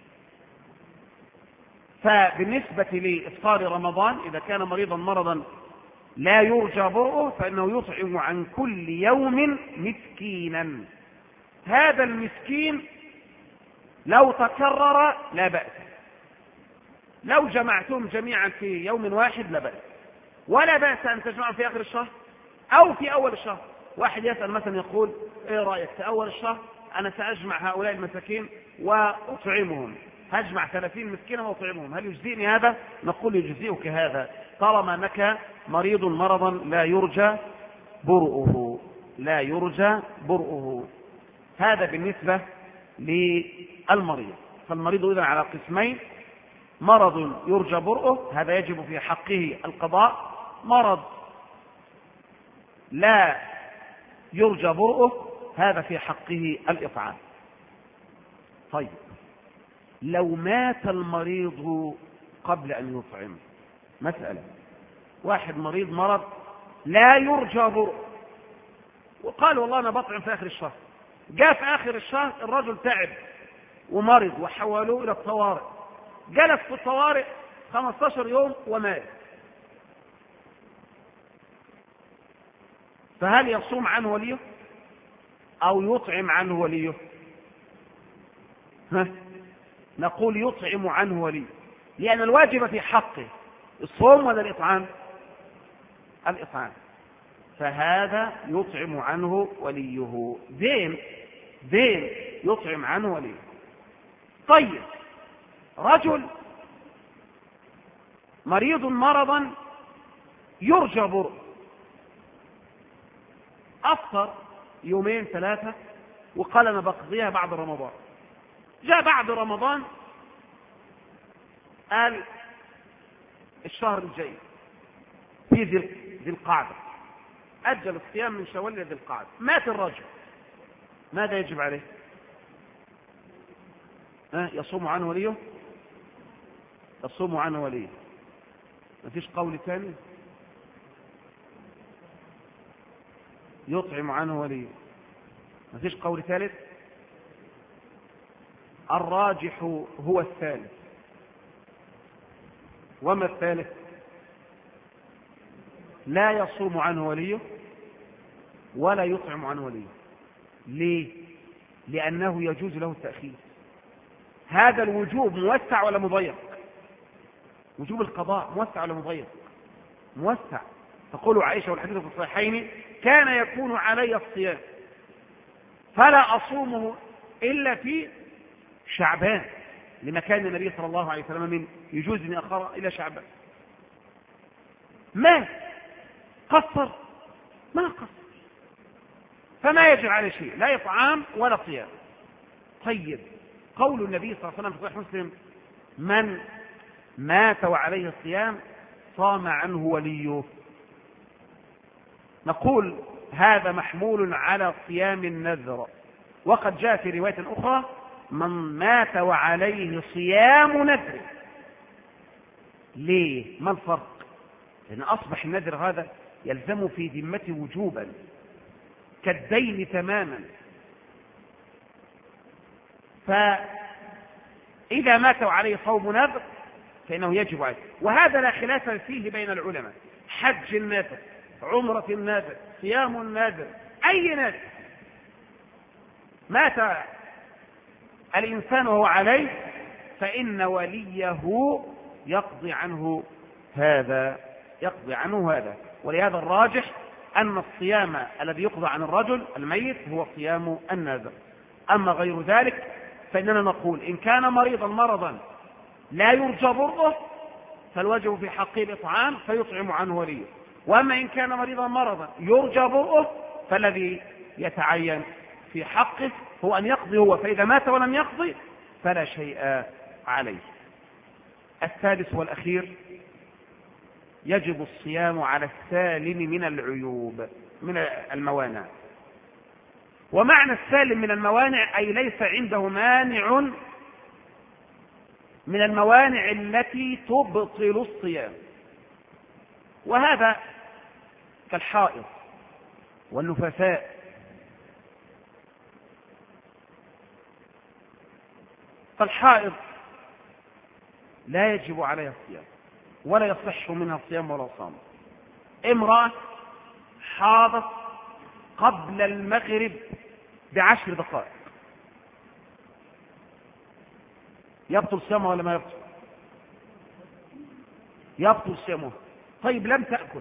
فبالنسبة لإفطار رمضان إذا كان مريضا مرضا لا يرجى برؤه فإنه يطعم عن كل يوم مسكينا. هذا المسكين لو تكرر لا بأس، لو جمعتم جميعا في يوم واحد لا بأس، ولا بأس أن تجمعوا في آخر الشهر أو في أول الشهر. واحد يسأل مثلا يقول: إيه رأيك في أول الشهر أنا سأجمع هؤلاء المساكين وأطعمهم، هجمع ثلاثين مسكينة وأطعمهم، هل يجزئني هذا؟ نقول يجزئك هذا طالما أنك مريض مرضا لا يرجى برؤه، لا يرجى برؤه. هذا بالنسبة للمريض. فالمريض إذن على قسمين: مرض يرجى برؤه، هذا يجب في حقه القضاء; مرض لا يرجى برؤه، هذا في حقه الإطعام. طيب، لو مات المريض قبل أن يطعم، مسألة: واحد مريض مرض لا يرجى برؤه وقال والله أنا بطعم في آخر الشهر، جاء في آخر الشهر الرجل تعب ومرض وحولوه إلى الطوارئ، جلس في الطوارئ خمسة عشر يوم ومات، فهل يصوم عنه وليه أو يطعم عنه وليه؟ ها؟ نقول يطعم عنه وليه، لأن الواجب في حقه الصوم ولا الإطعام؟ الإطعام. فهذا يطعم عنه وليه، دين دين يطعم عنه وليه. طيب، رجل مريض مرضا يرجى برؤه، أفطر يومين ثلاثة وقال أنا بقضيها بعد رمضان، جاء بعد رمضان قال الشهر الجاي في ذي القعدة، أجل الصيام من شوال إلى ذي القعدة، مات الرجل، ماذا يجب عليه؟ أه يصوم عنه وليه؟ يصوم عنه وليه. ما فيش قول ثاني؟ يطعم عنه وليه. ما فيش قول ثالث؟ الراجح هو الثالث. وما الثالث؟ لا يصوم عنه وليه ولا يطعم عنه وليه. ليه؟ لأنه يجوز له التأخير. هذا الوجوب موسع ولا مضيق؟ وجوب القضاء موسع ولا مضيق؟ موسع. تقول عائشة والحديث في الصحيحين: كان يكون علي الصيام فلا أصومه إلا في شعبان، لما كان النبي صلى الله عليه وسلم من يجوز أن يأخر إلى شعبان. ما قصر؟ ما قصر، فما يجب عليه شيء، لا إطعام ولا صيام. طيب، قول النبي صلى الله عليه وسلم في صحيح مسلم: من مات وعليه الصيام صام عنه وليه، نقول هذا محمول على صيام النذر، وقد جاء في رواية أخرى: من مات وعليه صيام نذر. ليه؟ ما الفرق؟ لأن أصبح النذر هذا يلزم في ذمته وجوبا كالدين تماما، فإذا مات وعليه صوم نذر فإنه يجب عليه. وهذا لا خلاف فيه بين العلماء: حج النذر، عمرة النذر، صيام النذر، أي نذر مات الإنسان وهو عليه فإن وليه يقضي عنه هذا يقضي عنه هذا ولهذا الراجح أن الصيام الذي يقضى عن الرجل الميت هو صيام النذر. أما غير ذلك فإننا نقول إن كان مريضا مرضا لا يرجى برؤه فالواجب في حقه الإطعام فيطعم عنه وليه، وأما إن كان مريضا مرضا يرجى برؤه فالذي يتعين في حقه هو أن يقضي هو، فإذا مات ولم يقضي فلا شيء عليه. السادس والأخير: يجب الصيام على السالم من العيوب، من الموانع. ومعنى السالم من الموانع أي ليس عنده مانع من الموانع التي تبطل الصيام، وهذا كالحائض والنفساء. فالحائض لا يجب عليها الصيام ولا يصح منها الصيام ولا صام. امرأة حاضت قبل المغرب بعشر دقائق يبطل صيامها ولا ما يبطل؟ يبطل صيامها. طيب، لم تأكل،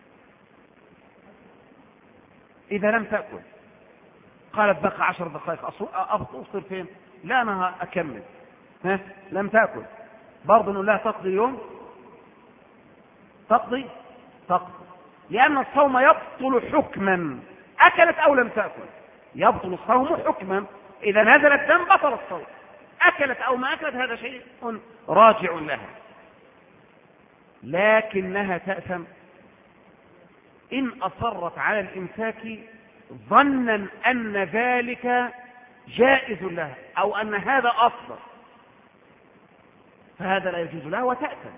إذا لم تأكل قالت بقى عشر دقائق أفطر فين؟ لا، أنا أكمل. ها لم تأكل، برضه نقول لها تقضي اليوم؟ تقضي تقضي، لأن الصوم يبطل حكما، أكلت أو لم تأكل يبطل الصوم حكما. إذا نزل الدم بطل الصوم، أكلت أو ما أكلت هذا شيء راجع لها، لكنها تأثم إن أصرت على الإمساك ظنا أن ذلك جائز لها أو أن هذا أفضل، فهذا لا يجوز لها وتأثم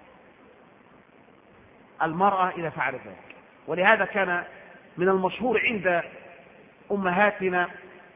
المرأة إذا فعلت ذلك. ولهذا كان من المشهور عند أمهاتنا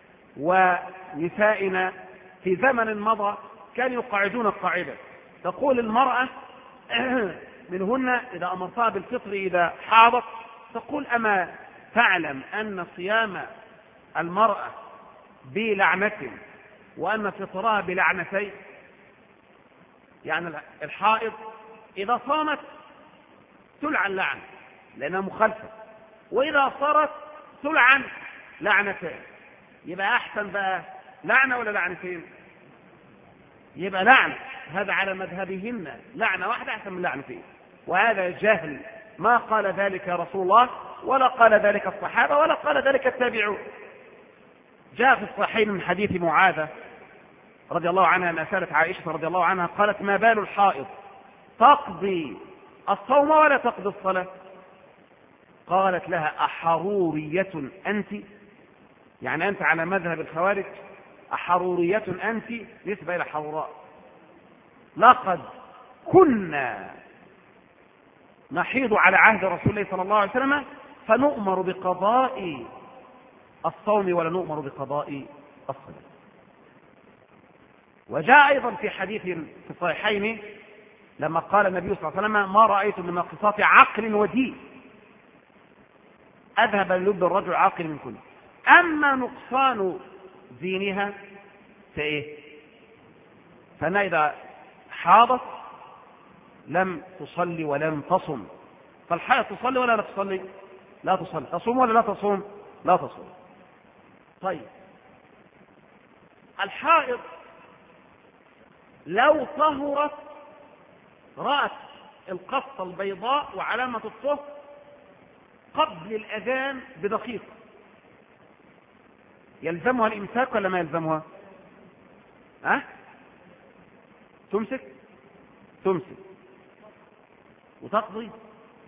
ونسائنا في زمن مضى كانوا يقاعدون القاعدة، تقول المرأة منهن إذا أمرتها بالفطر إذا حاضت تقول: أما تعلم أن صيام المرأة بلعنة وأن فطرها بلعنتين؟ يعني الحائض إذا صامت تلعن لعنة لأنها مخالفة، وإذا صارت تلعن لعنتين. يبقى أحسن بقى لعنة ولا لعنتين؟ يبقى لعنة، هذا على مذهبهن لعنة واحدة أحسن من لعنتين، وهذا جهل. ما قال ذلك رسول الله ولا قال ذلك الصحابة ولا قال ذلك التابعون. جاء في الصحيحين من حديث معاذة رضي الله عنها أن سألت عائشة رضي الله عنها قالت: ما بال الحائض تقضي الصوم ولا تقضي الصلاة؟ قالت لها: أحرورية أنت؟ يعني أنت على مذهب الخوارج؟ أحرورية أنت نسبة إلى حروراء. لقد كنا نحيض على عهد رسول الله صلى الله عليه وسلم فنؤمر بقضاء الصوم ولا نؤمر بقضاء الصلاة. وجاء أيضا في حديث في الصحيحين لما قال النبي صلى الله عليه وسلم: ما رأيت من ناقصات عقل ودين أذهب للب الرجل عاقل من كل، أما نقصان دينها فإيه؟ فأنا إذا حاضت لم تصلي ولم تصم. فالحائض تصلي ولا لا تصلي؟ لا تصلي. تصوم ولا لا تصوم؟ لا تصوم. طيب الحائض لو طهرت رأت القصة البيضاء وعلامة الطهر قبل الأذان بدقيقة، يلزمها الإمساك ولا ما يلزمها؟ أه؟ تمسك تمسك وتقضي.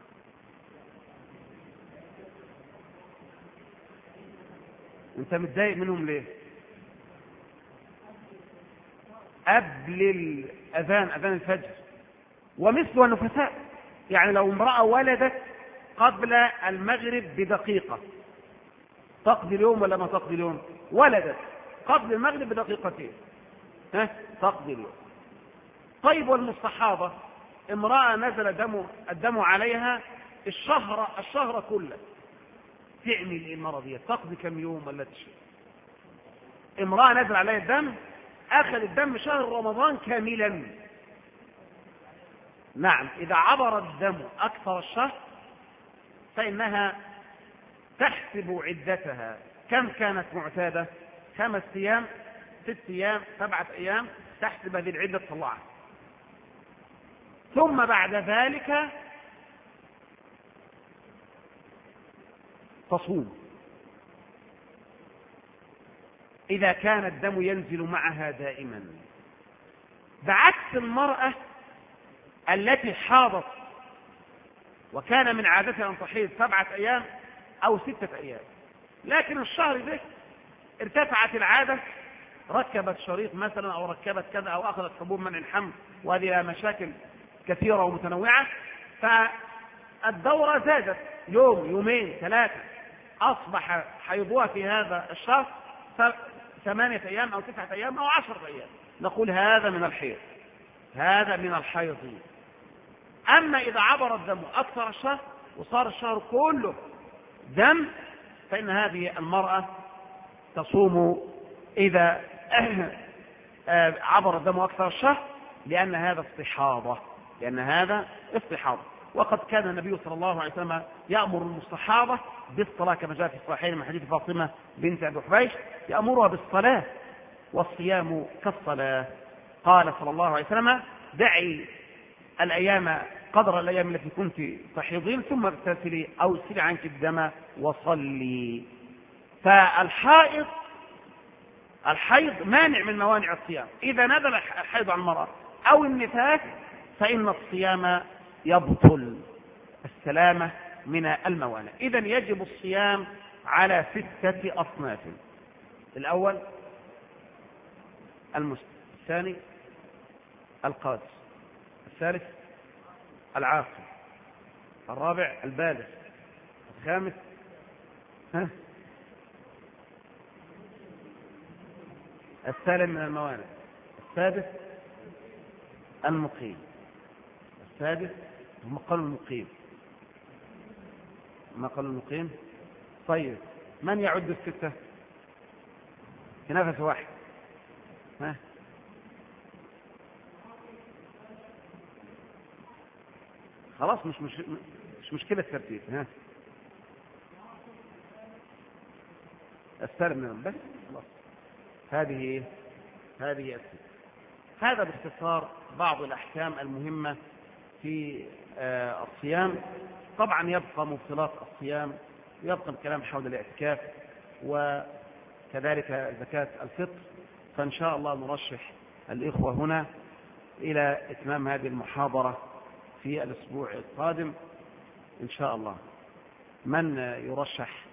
انت متضايق منهم ليه؟ قبل الأذان، أذان الفجر. ومثل النفساء، يعني لو امرأة ولدت قبل المغرب بدقيقة تقضي اليوم ولا ما تقضي اليوم؟ ولدت قبل المغرب بدقيقتين ها تقضي اليوم. طيب والمستحاضة، امرأة نزل دم الدم عليها الشهر الشهر كله، تعمل ايه المرة دي؟ تقضي كم يوم ولا تشهر؟ امرأة نزل عليها الدم أخذ الدم شهر رمضان كاملا. نعم، إذا عبر الدم أكثر الشهر فإنها تحسب عدتها كم كانت معتادة، خمس أيام ست أيام سبعة أيام، تحسب هذه العدة تطلعها، ثم بعد ذلك تصوم إذا كان الدم ينزل معها دائما، بعكس المرأة التي حاضت وكان من عادتها أن تحيض سبعة أيام أو ستة أيام، لكن الشهر ده ارتفعت العادة، ركبت شريط مثلا أو ركبت كذا أو أخذت حبوب منع الحمل، وهذه مشاكل كثيرة ومتنوعة، فالدورة زادت يوم يومين ثلاثة، أصبح حيضها في هذا الشهر ثمانية أيام أو تسعة أيام أو عشرة أيام، نقول هذا من الحيض، هذا من الحيض. أما إذا عبر الدم أكثر الشهر وصار الشهر كله دم فإن هذه المرأة تصوم إذا عبر الدم أكثر الشهر، لأن هذا استحاضة، لأن هذا استحاضة. وقد كان النبي صلى الله عليه وسلم يأمر المستحاضة بالصلاة كما جاء في الصحيحين من حديث فاطمة بنت أبي حبيش، يأمرها بالصلاة والصيام كالصلاة. قال صلى الله عليه وسلم دعي الأيام قدر الأيام التي كنت تحيضين ثم اغتسلي أو سلي عنك الدم وصلي. فالحائض الحيض مانع من موانع الصيام، إذا نزل الحيض عن المرأة أو النفاس فإن الصيام يبطل، السلامة من الموانع. إذا يجب الصيام على ستة أصناف: الأول المسلم، الثاني القادر، الثالث العاقل، الرابع البالغ، الخامس ها السالم من الموانع، السادس المقيم، السادس هم قالوا المقيم، ما قالوا المقيم. طيب من يعد الستة في نفس واحد؟ ها خلاص مش مش مش مشكلة الترتيب. ها السالم منهم بس خلاص. هذه هذه الستة. هذا باختصار بعض الأحكام المهمة في آه الصيام. طبعا يبقى مبطلات الصيام، يبقى الكلام حول الاعتكاف وكذلك زكاة الفطر، فإن شاء الله نرشح الإخوة هنا إلى إتمام هذه المحاضرة في الأسبوع القادم إن شاء الله. من يرشح